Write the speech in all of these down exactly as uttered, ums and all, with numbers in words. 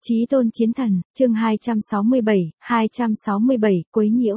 Chí tôn chiến thần, chương hai trăm sáu mươi bảy, hai trăm sáu mươi bảy, quấy nhiễu.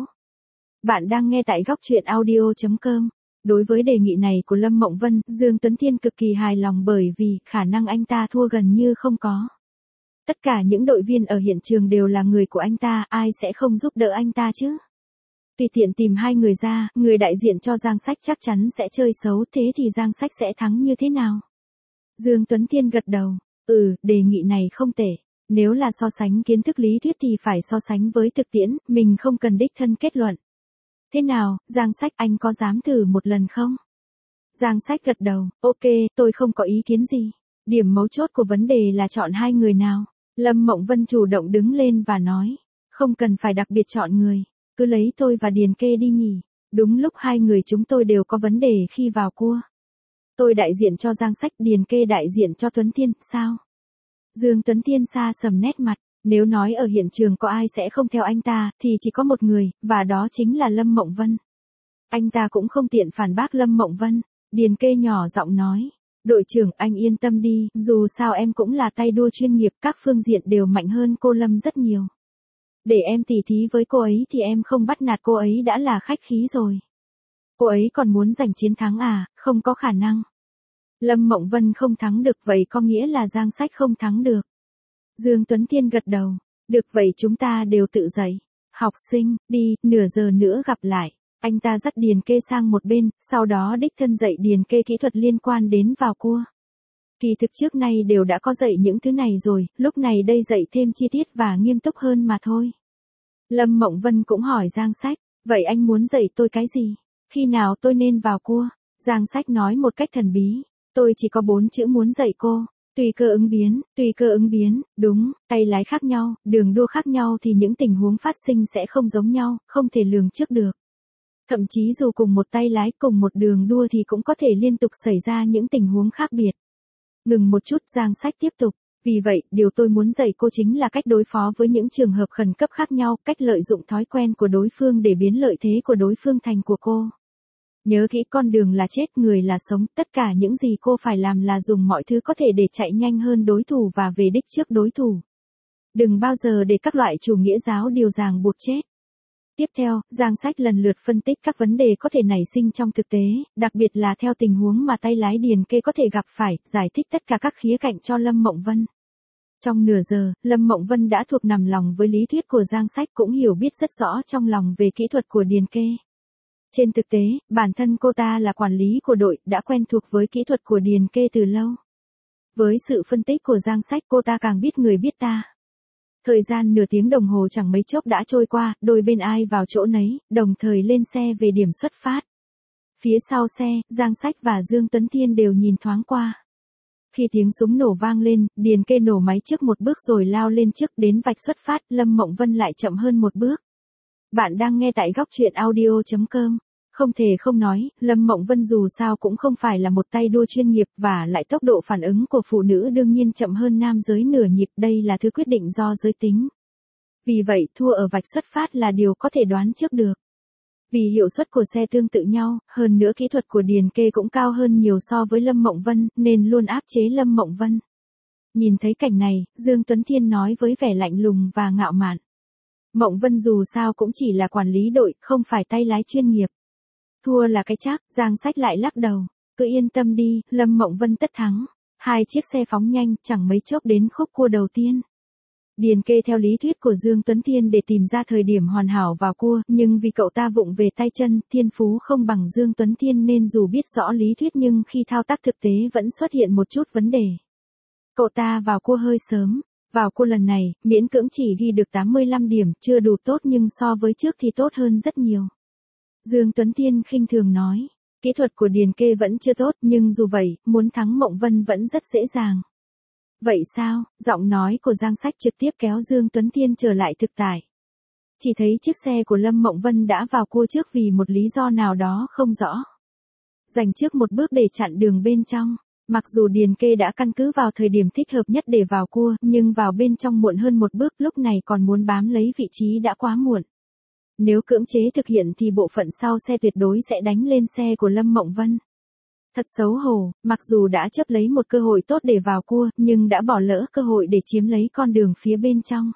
Bạn đang nghe tại góc truyện audio chấm com. Đối với đề nghị này của Lâm Mộng Vân, Dương Tuấn Thiên cực kỳ hài lòng bởi vì khả năng anh ta thua gần như không có. Tất cả những đội viên ở hiện trường đều là người của anh ta, ai sẽ không giúp đỡ anh ta chứ? Tùy tiện tìm hai người ra, người đại diện cho Giang Sách chắc chắn sẽ chơi xấu, thế thì Giang Sách sẽ thắng như thế nào? Dương Tuấn Thiên gật đầu, ừ, đề nghị này không tệ. Nếu là so sánh kiến thức lý thuyết thì phải so sánh với thực tiễn, mình không cần đích thân kết luận. Thế nào, Giang Sách, anh có dám thử một lần không? Giang Sách gật đầu, ok, tôi không có ý kiến gì. Điểm mấu chốt của vấn đề là chọn hai người nào. Lâm Mộng Vân chủ động đứng lên và nói, không cần phải đặc biệt chọn người, cứ lấy tôi và Điền Kê đi nhỉ. Đúng lúc hai người chúng tôi đều có vấn đề khi vào cua. Tôi đại diện cho Giang Sách, Điền Kê đại diện cho Tuấn Thiên, sao? Dương Tuấn Thiên xa sầm nét mặt, nếu nói ở hiện trường có ai sẽ không theo anh ta, thì chỉ có một người, và đó chính là Lâm Mộng Vân. Anh ta cũng không tiện phản bác Lâm Mộng Vân. Điền Kê nhỏ giọng nói, đội trưởng anh yên tâm đi, dù sao em cũng là tay đua chuyên nghiệp, các phương diện đều mạnh hơn cô Lâm rất nhiều. Để em tỉ thí với cô ấy thì em không bắt nạt cô ấy đã là khách khí rồi. Cô ấy còn muốn giành chiến thắng à, không có khả năng. Lâm Mộng Vân không thắng được, vậy có nghĩa là Giang Sách không thắng được. Dương Tuấn Thiên gật đầu, được vậy chúng ta đều tự dậy. Học sinh, đi, nửa giờ nữa gặp lại. Anh ta dắt Điền Kê sang một bên, sau đó đích thân dạy Điền Kê kỹ thuật liên quan đến vào cua. Kỳ thực trước nay đều đã có dạy những thứ này rồi, lúc này đây dạy thêm chi tiết và nghiêm túc hơn mà thôi. Lâm Mộng Vân cũng hỏi Giang Sách, vậy anh muốn dạy tôi cái gì? Khi nào tôi nên vào cua? Giang Sách nói một cách thần bí. Tôi chỉ có bốn chữ muốn dạy cô, tùy cơ ứng biến, tùy cơ ứng biến, đúng, tay lái khác nhau, đường đua khác nhau thì những tình huống phát sinh sẽ không giống nhau, không thể lường trước được. Thậm chí dù cùng một tay lái, cùng một đường đua thì cũng có thể liên tục xảy ra những tình huống khác biệt. Ngừng một chút, Giang Sách tiếp tục, vì vậy, điều tôi muốn dạy cô chính là cách đối phó với những trường hợp khẩn cấp khác nhau, cách lợi dụng thói quen của đối phương để biến lợi thế của đối phương thành của cô. Nhớ kỹ, con đường là chết, người là sống, tất cả những gì cô phải làm là dùng mọi thứ có thể để chạy nhanh hơn đối thủ và về đích trước đối thủ. Đừng bao giờ để các loại chủ nghĩa giáo điều ràng buộc chết. Tiếp theo, Giang Sách lần lượt phân tích các vấn đề có thể nảy sinh trong thực tế, đặc biệt là theo tình huống mà tay lái Điền Kê có thể gặp phải, giải thích tất cả các khía cạnh cho Lâm Mộng Vân. Trong nửa giờ, Lâm Mộng Vân đã thuộc nằm lòng với lý thuyết của Giang Sách, cũng hiểu biết rất rõ trong lòng về kỹ thuật của Điền Kê. Trên thực tế, bản thân cô ta là quản lý của đội, đã quen thuộc với kỹ thuật của Điền Kê từ lâu. Với sự phân tích của Giang Sách, cô ta càng biết người biết ta. Thời gian nửa tiếng đồng hồ chẳng mấy chốc đã trôi qua, đôi bên ai vào chỗ nấy, đồng thời lên xe về điểm xuất phát. Phía sau xe, Giang Sách và Dương Tuấn Thiên đều nhìn thoáng qua. Khi tiếng súng nổ vang lên, Điền Kê nổ máy trước một bước rồi lao lên trước, đến vạch xuất phát, Lâm Mộng Vân lại chậm hơn một bước. Bạn đang nghe tại góc truyện audio chấm com. Không thể không nói, Lâm Mộng Vân dù sao cũng không phải là một tay đua chuyên nghiệp, và lại tốc độ phản ứng của phụ nữ đương nhiên chậm hơn nam giới nửa nhịp, đây là thứ quyết định do giới tính. Vì vậy, thua ở vạch xuất phát là điều có thể đoán trước được. Vì hiệu suất của xe tương tự nhau, hơn nữa kỹ thuật của Điền Kê cũng cao hơn nhiều so với Lâm Mộng Vân, nên luôn áp chế Lâm Mộng Vân. Nhìn thấy cảnh này, Dương Tuấn Thiên nói với vẻ lạnh lùng và ngạo mạn. Mộng Vân dù sao cũng chỉ là quản lý đội, không phải tay lái chuyên nghiệp. Thua là cái chắc, Giang Sách lại lắc đầu. Cứ yên tâm đi, Lâm Mộng Vân tất thắng. Hai chiếc xe phóng nhanh, chẳng mấy chốc đến khúc cua đầu tiên. Điền Kê theo lý thuyết của Dương Tuấn Thiên để tìm ra thời điểm hoàn hảo vào cua, nhưng vì cậu ta vụng về tay chân, thiên phú không bằng Dương Tuấn Thiên nên dù biết rõ lý thuyết nhưng khi thao tác thực tế vẫn xuất hiện một chút vấn đề. Cậu ta vào cua hơi sớm. Vào cua lần này, miễn cưỡng chỉ ghi được tám mươi lăm điểm, chưa đủ tốt nhưng so với trước thì tốt hơn rất nhiều. Dương Tuấn Thiên khinh thường nói, kỹ thuật của Điền Kê vẫn chưa tốt, nhưng dù vậy, muốn thắng Mộng Vân vẫn rất dễ dàng. Vậy sao? Giọng nói của Giang Sách trực tiếp kéo Dương Tuấn Thiên trở lại thực tại. Chỉ thấy chiếc xe của Lâm Mộng Vân đã vào cua trước vì một lý do nào đó không rõ. Dành trước một bước để chặn đường bên trong. Mặc dù Điền Kê đã căn cứ vào thời điểm thích hợp nhất để vào cua, nhưng vào bên trong muộn hơn một bước, lúc này còn muốn bám lấy vị trí đã quá muộn. Nếu cưỡng chế thực hiện thì bộ phận sau xe tuyệt đối sẽ đánh lên xe của Lâm Mộng Vân. Thật xấu hổ, mặc dù đã chấp lấy một cơ hội tốt để vào cua, nhưng đã bỏ lỡ cơ hội để chiếm lấy con đường phía bên trong.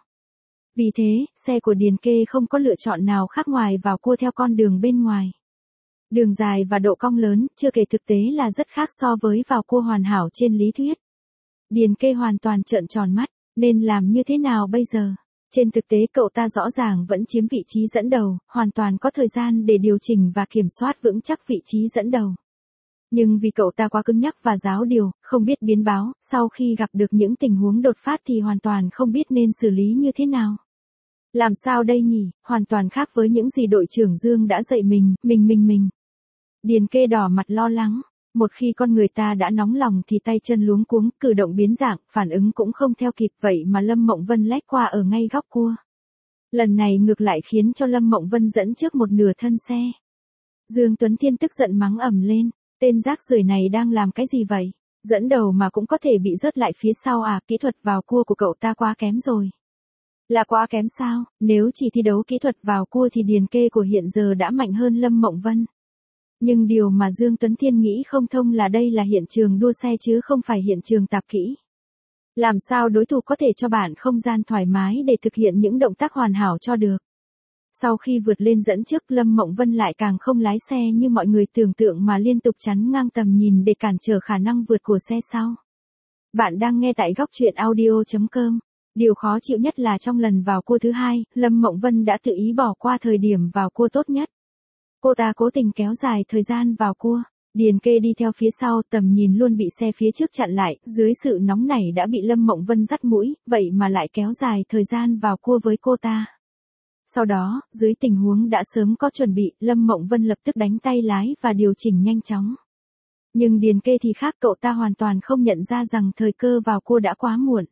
Vì thế, xe của Điền Kê không có lựa chọn nào khác ngoài vào cua theo con đường bên ngoài. Đường dài và độ cong lớn, chưa kể thực tế là rất khác so với vào cua hoàn hảo trên lý thuyết. Điền Kê hoàn toàn trợn tròn mắt, nên làm như thế nào bây giờ? Trên thực tế cậu ta rõ ràng vẫn chiếm vị trí dẫn đầu, hoàn toàn có thời gian để điều chỉnh và kiểm soát vững chắc vị trí dẫn đầu. Nhưng vì cậu ta quá cứng nhắc và giáo điều, không biết biến báo, sau khi gặp được những tình huống đột phát thì hoàn toàn không biết nên xử lý như thế nào. Làm sao đây nhỉ, hoàn toàn khác với những gì đội trưởng Dương đã dạy mình, mình mình mình. Điền Kê đỏ mặt lo lắng, một khi con người ta đã nóng lòng thì tay chân luống cuống, cử động biến dạng, phản ứng cũng không theo kịp, vậy mà Lâm Mộng Vân lách qua ở ngay góc cua. Lần này ngược lại khiến cho Lâm Mộng Vân dẫn trước một nửa thân xe. Dương Tuấn Thiên tức giận mắng ầm lên, tên rác rưởi này đang làm cái gì vậy? Dẫn đầu mà cũng có thể bị rớt lại phía sau à, kỹ thuật vào cua của cậu ta quá kém rồi. Là quá kém sao, nếu chỉ thi đấu kỹ thuật vào cua thì Điền Kê của hiện giờ đã mạnh hơn Lâm Mộng Vân. Nhưng điều mà Dương Tuấn Thiên nghĩ không thông là đây là hiện trường đua xe chứ không phải hiện trường tạp kỹ. Làm sao đối thủ có thể cho bạn không gian thoải mái để thực hiện những động tác hoàn hảo cho được. Sau khi vượt lên dẫn trước, Lâm Mộng Vân lại càng không lái xe như mọi người tưởng tượng mà liên tục chắn ngang tầm nhìn để cản trở khả năng vượt của xe sau. Bạn đang nghe tại góc truyện audio chấm com. Điều khó chịu nhất là trong lần vào cua thứ hai, Lâm Mộng Vân đã tự ý bỏ qua thời điểm vào cua tốt nhất. Cô ta cố tình kéo dài thời gian vào cua. Điền Kê đi theo phía sau, tầm nhìn luôn bị xe phía trước chặn lại, dưới sự nóng nảy đã bị Lâm Mộng Vân dắt mũi, vậy mà lại kéo dài thời gian vào cua với cô ta. Sau đó, dưới tình huống đã sớm có chuẩn bị, Lâm Mộng Vân lập tức đánh tay lái và điều chỉnh nhanh chóng. Nhưng Điền Kê thì khác, cậu ta hoàn toàn không nhận ra rằng thời cơ vào cua đã quá muộn.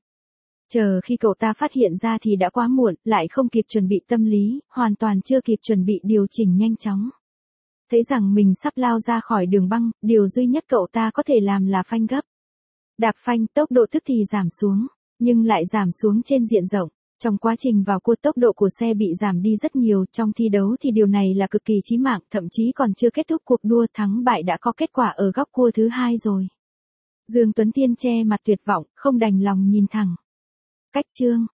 Chờ khi cậu ta phát hiện ra thì đã quá muộn, lại không kịp chuẩn bị tâm lý, hoàn toàn chưa kịp chuẩn bị điều chỉnh nhanh chóng. Thấy rằng mình sắp lao ra khỏi đường băng, điều duy nhất cậu ta có thể làm là phanh gấp. Đạp phanh, tốc độ tức thì giảm xuống, nhưng lại giảm xuống trên diện rộng. Trong quá trình vào cua tốc độ của xe bị giảm đi rất nhiều, trong thi đấu thì điều này là cực kỳ chí mạng, thậm chí còn chưa kết thúc cuộc đua, thắng bại đã có kết quả ở góc cua thứ hai rồi. Dương Tuấn Thiên che mặt tuyệt vọng, không đành lòng nhìn thẳng. Cách chương